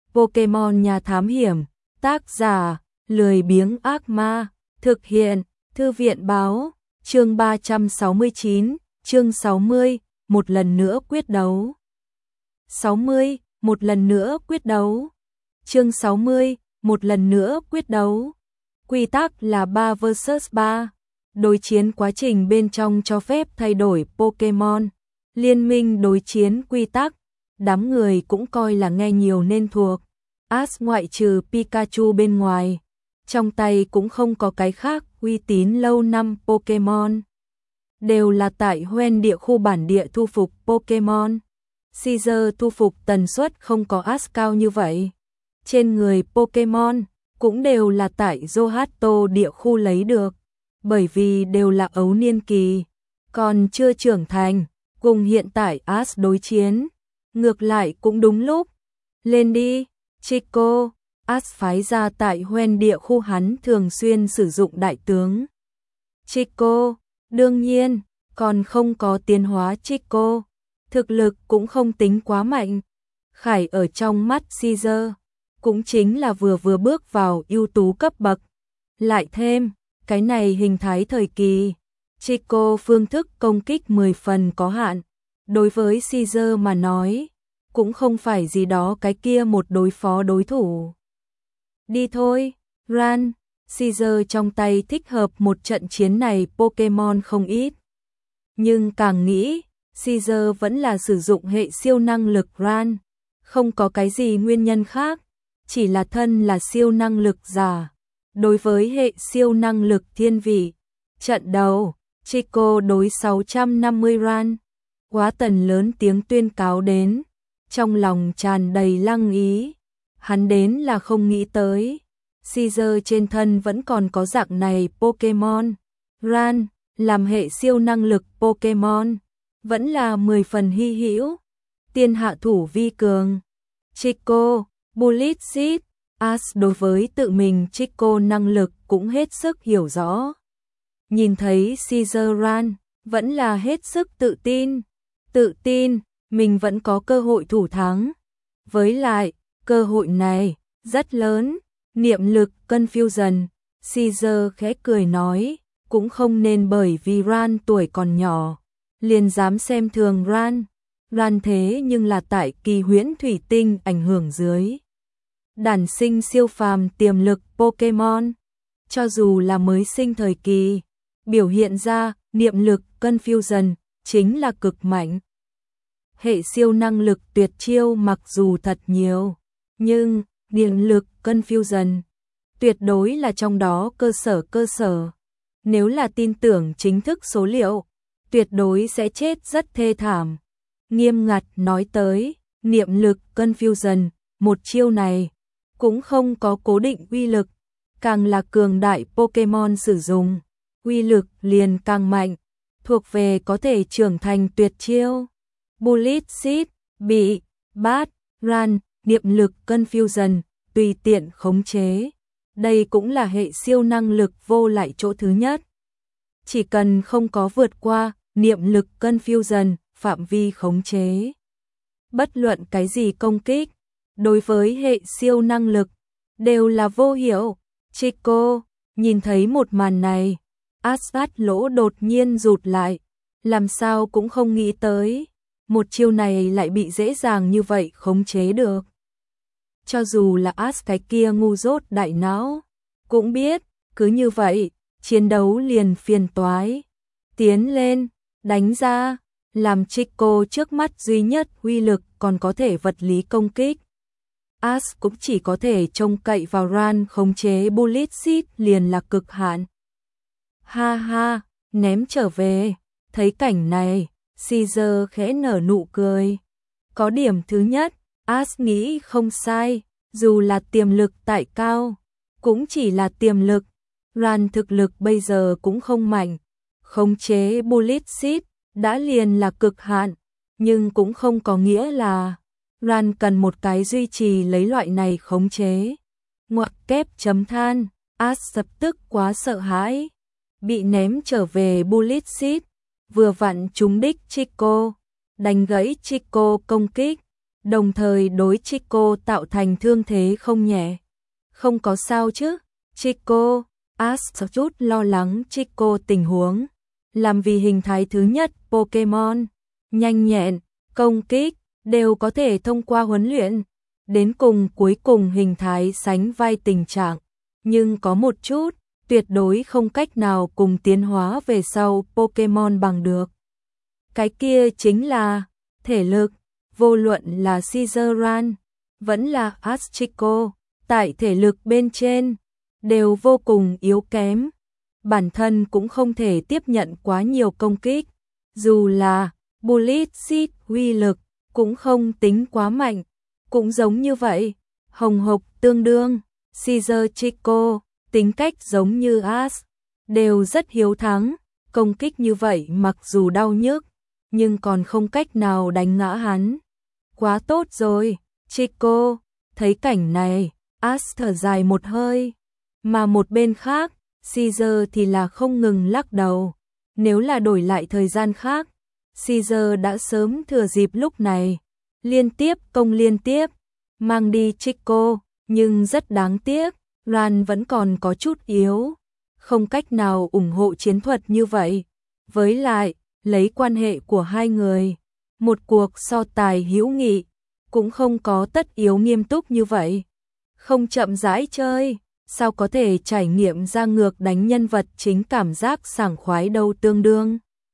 Pokemon nhà thám hiểm, tác giả, lười biếng ác ma, thực hiện, thư viện báo, chương 369, chương 60, một lần nữa quyết đấu. 60, một lần nữa quyết đấu. Chương 60, một lần nữa quyết đấu. Quy tắc là 3 vs 3. Đối chiến quá trình bên trong cho phép thay đổi Pokemon. Liên minh đối chiến quy tắc, đám người cũng coi là nghe nhiều nên thuộc. Ash ngoại trừ Pikachu bên ngoài, trong tay cũng không có cái khác uy tín lâu năm Pokemon. Đều là tại Hoenn địa khu bản địa thu phục Pokemon. Caesar thu phục tần suất không có Ash cao như vậy. Trên người Pokemon cũng đều là tại Johto địa khu lấy được, bởi vì đều là ấu niên kỳ, còn chưa trưởng thành, cùng hiện tại Ash đối chiến. Ngược lại cũng đúng lúc. Lên đi, Chico. Ash phái ra tại Hoenn địa khu hắn thường xuyên sử dụng đại tướng. Chico, đương nhiên, còn không có tiến hóa Chico. Thực lực cũng không tính quá mạnh. Khải ở trong mắt Caesar, cũng chính là vừa bước vào ưu tú cấp bậc. Lại thêm, cái này hình thái thời kỳ. Chico phương thức công kích 10 phần có hạn. Đối với Caesar mà nói, cũng không phải gì đó cái kia một đối phó đối thủ. Đi thôi, Ran. Caesar trong tay thích hợp một trận chiến này Pokemon không ít. Nhưng càng nghĩ, Caesar vẫn là sử dụng hệ siêu năng lực Ran. Không có cái gì nguyên nhân khác, chỉ là thân là siêu năng lực giả. Đối với hệ siêu năng lực thiên vị, trận đầu, Chico đối 650 Ran. Quá tần lớn tiếng tuyên cáo đến, trong lòng tràn đầy lăng ý. Hắn đến là không nghĩ tới, Caesar trên thân vẫn còn có dạng này Pokemon. Ran, làm hệ siêu năng lực Pokemon, vẫn là 10 phần hy hữu. Tiên hạ thủ vi cường. Chico, Bullet Seed. Ash đối với tự mình Chico năng lực cũng hết sức hiểu rõ. Nhìn thấy Caesar Ran, vẫn là hết sức tự tin mình vẫn có cơ hội thủ thắng. Với lại, cơ hội này rất lớn. Niệm lực Confusion, Caesar khẽ cười nói, cũng không nên bởi vì Ran tuổi còn nhỏ liền dám xem thường Ran. Ran thế nhưng là tại kỳ huyễn thủy tinh ảnh hưởng dưới đản sinh siêu phàm tiềm lực Pokemon. Cho dù là mới sinh thời kỳ, biểu hiện ra niệm lực Confusion chính là cực mạnh. Hệ siêu năng lực tuyệt chiêu mặc dù thật nhiều, nhưng niệm lực Confusion tuyệt đối là trong đó cơ sở. Nếu là tin tưởng chính thức số liệu, tuyệt đối sẽ chết rất thê thảm. Nghiêm ngặt nói tới, niệm lực Confusion, một chiêu này cũng không có cố định uy lực, càng là cường đại Pokemon sử dụng, uy lực liền càng mạnh, thuộc về có thể trưởng thành tuyệt chiêu. Bullet Seed, bị, Bat, Ran, niệm lực Confusion, tùy tiện khống chế. Đây cũng là hệ siêu năng lực vô lại chỗ thứ nhất. Chỉ cần không có vượt qua niệm lực Confusion, phạm vi khống chế. Bất luận cái gì công kích, đối với hệ siêu năng lực, đều là vô hiệu. Chico, nhìn thấy một màn này, Asgard lỗ đột nhiên rụt lại, làm sao cũng không nghĩ tới, một chiêu này lại bị dễ dàng như vậy khống chế được. Cho dù là Ash cái kia ngu dốt đại não, cũng biết, cứ như vậy, chiến đấu liền phiền toái. Tiến lên, đánh ra, làm Chico trước mắt duy nhất uy lực còn có thể vật lý công kích. Ash cũng chỉ có thể trông cậy vào Ran khống chế Bullet Seed liền là cực hạn. Ha ha, ném trở về. Thấy cảnh này, Caesar khẽ nở nụ cười. Có điểm thứ nhất, Ash nghĩ không sai, dù là tiềm lực tại cao, cũng chỉ là tiềm lực. Ran thực lực bây giờ cũng không mạnh, khống chế Bullet Seed đã liền là cực hạn, nhưng cũng không có nghĩa là Ran cần một cái duy trì lấy loại này khống chế. Ngoặc kép chấm than, Ash lập tức quá sợ hãi, bị ném trở về Bullet Seed, vừa vặn trúng đích Chico, đánh gãy Chico công kích. đồng thời đối Chico tạo thành thương thế không nhẹ. Không có sao chứ? Chico, Ash chút lo lắng Chico tình huống. Làm vì hình thái thứ nhất Pokemon, nhanh nhẹn, công kích, đều có thể thông qua huấn luyện. Đến cùng cuối cùng hình thái sánh vai tình trạng. Nhưng có một chút, tuyệt đối không cách nào cùng tiến hóa về sau Pokemon bằng được. Cái kia chính là thể lực, vô luận là Scissoran, vẫn là Ash Chico, tại thể lực bên trên, đều vô cùng yếu kém. Bản thân cũng không thể tiếp nhận quá nhiều công kích, dù là Bullet Seed uy lực cũng không tính quá mạnh, cũng giống như vậy, hồng hộc tương đương, Scizor Chico, tính cách giống như Ash, đều rất hiếu thắng, công kích như vậy mặc dù đau nhức, nhưng còn không cách nào đánh ngã hắn. Quá tốt rồi, Chico, thấy cảnh này, Ash thở dài một hơi, mà một bên khác, Scizor thì là không ngừng lắc đầu. Nếu là đổi lại thời gian khác, Scizor đã sớm thừa dịp lúc này, liên tiếp công liên tiếp, mang đi Chico, nhưng rất đáng tiếc, Ran vẫn còn có chút yếu, không cách nào ủng hộ chiến thuật như vậy. Với lại, lấy quan hệ của hai người, một cuộc so tài hữu nghị, cũng không có tất yếu nghiêm túc như vậy. Không chậm rãi chơi, sao có thể trải nghiệm ra ngược đánh nhân vật chính cảm giác sảng khoái đâu tương đương.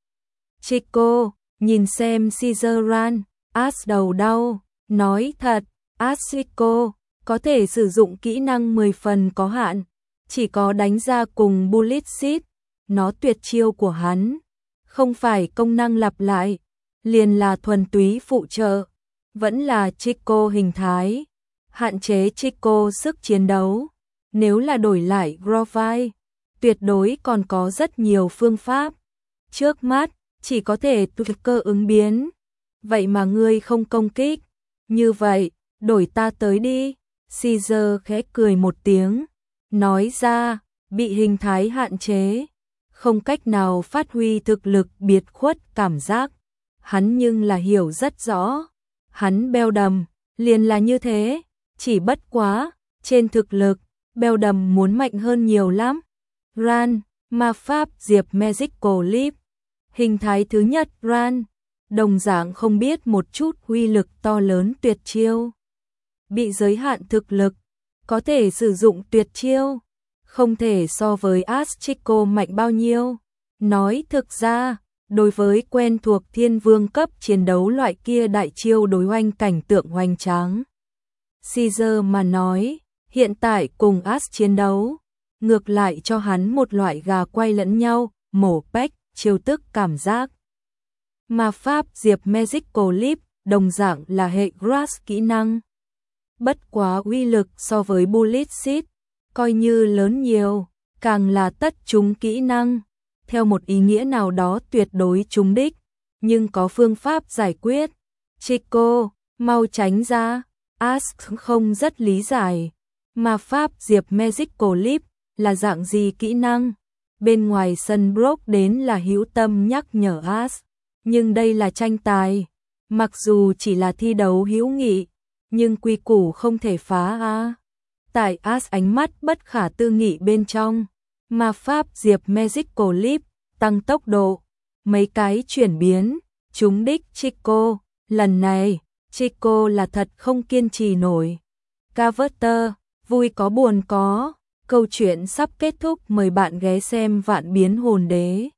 Chico, nhìn xem Scissoran, Ash đầu đau, nói thật, Ash Chico, có thể sử dụng kỹ năng 10 phần có hạn, chỉ có đánh ra cùng Bullet Seed, nó tuyệt chiêu của hắn, không phải công năng lặp lại, liền là thuần túy phụ trợ, vẫn là Chico hình thái, hạn chế Chico sức chiến đấu. Nếu là đổi lại Grovyle, tuyệt đối còn có rất nhiều phương pháp. Trước mắt, chỉ có thể tùy cơ ứng biến. Vậy mà ngươi không công kích. Như vậy, đổi ta tới đi. Scizor khẽ cười một tiếng. Nói ra, bị hình thái hạn chế. Không cách nào phát huy thực lực biệt khuất cảm giác. Hắn nhưng là hiểu rất rõ. Hắn beo đầm, liền là như thế. Chỉ bất quá, trên thực lực, beo đầm muốn mạnh hơn nhiều lắm. Ran, ma pháp diệp Magical Leap. Hình thái thứ nhất Ran, đồng dạng không biết một chút uy lực to lớn tuyệt chiêu. Bị giới hạn thực lực, có thể sử dụng tuyệt chiêu, không thể so với Ash Chico mạnh bao nhiêu. Nói thực ra, đối với quen thuộc thiên vương cấp chiến đấu loại kia đại chiêu đối oanh cảnh tượng hoành tráng, Scizor mà nói, hiện tại cùng Ash chiến đấu, ngược lại cho hắn một loại gà quay lẫn nhau, mổ pách, chiêu tức cảm giác. Ma pháp diệp Magical Leap, đồng dạng là hệ Grass kỹ năng. Bất quá uy lực so với Bullet Seed, coi như lớn nhiều, càng là tất trúng kỹ năng. Theo một ý nghĩa nào đó tuyệt đối trúng đích, nhưng có phương pháp giải quyết. Chico, mau tránh ra, Ash không rất lý giải. Ma pháp diệp Magical Leap là dạng gì kỹ năng? Bên ngoài sân Brock đến là hữu tâm nhắc nhở Ash, nhưng đây là tranh tài, mặc dù chỉ là thi đấu hữu nghị, nhưng quy củ không thể phá a. Tại Ash ánh mắt bất khả tư nghị bên trong, ma pháp diệp Magical Leap tăng tốc độ, mấy cái chuyển biến, trúng đích Chico, lần này Chico là thật không kiên trì nổi. Carver, vui có buồn có, câu chuyện sắp kết thúc, mời bạn ghé xem Vạn Biến Hồn Đế.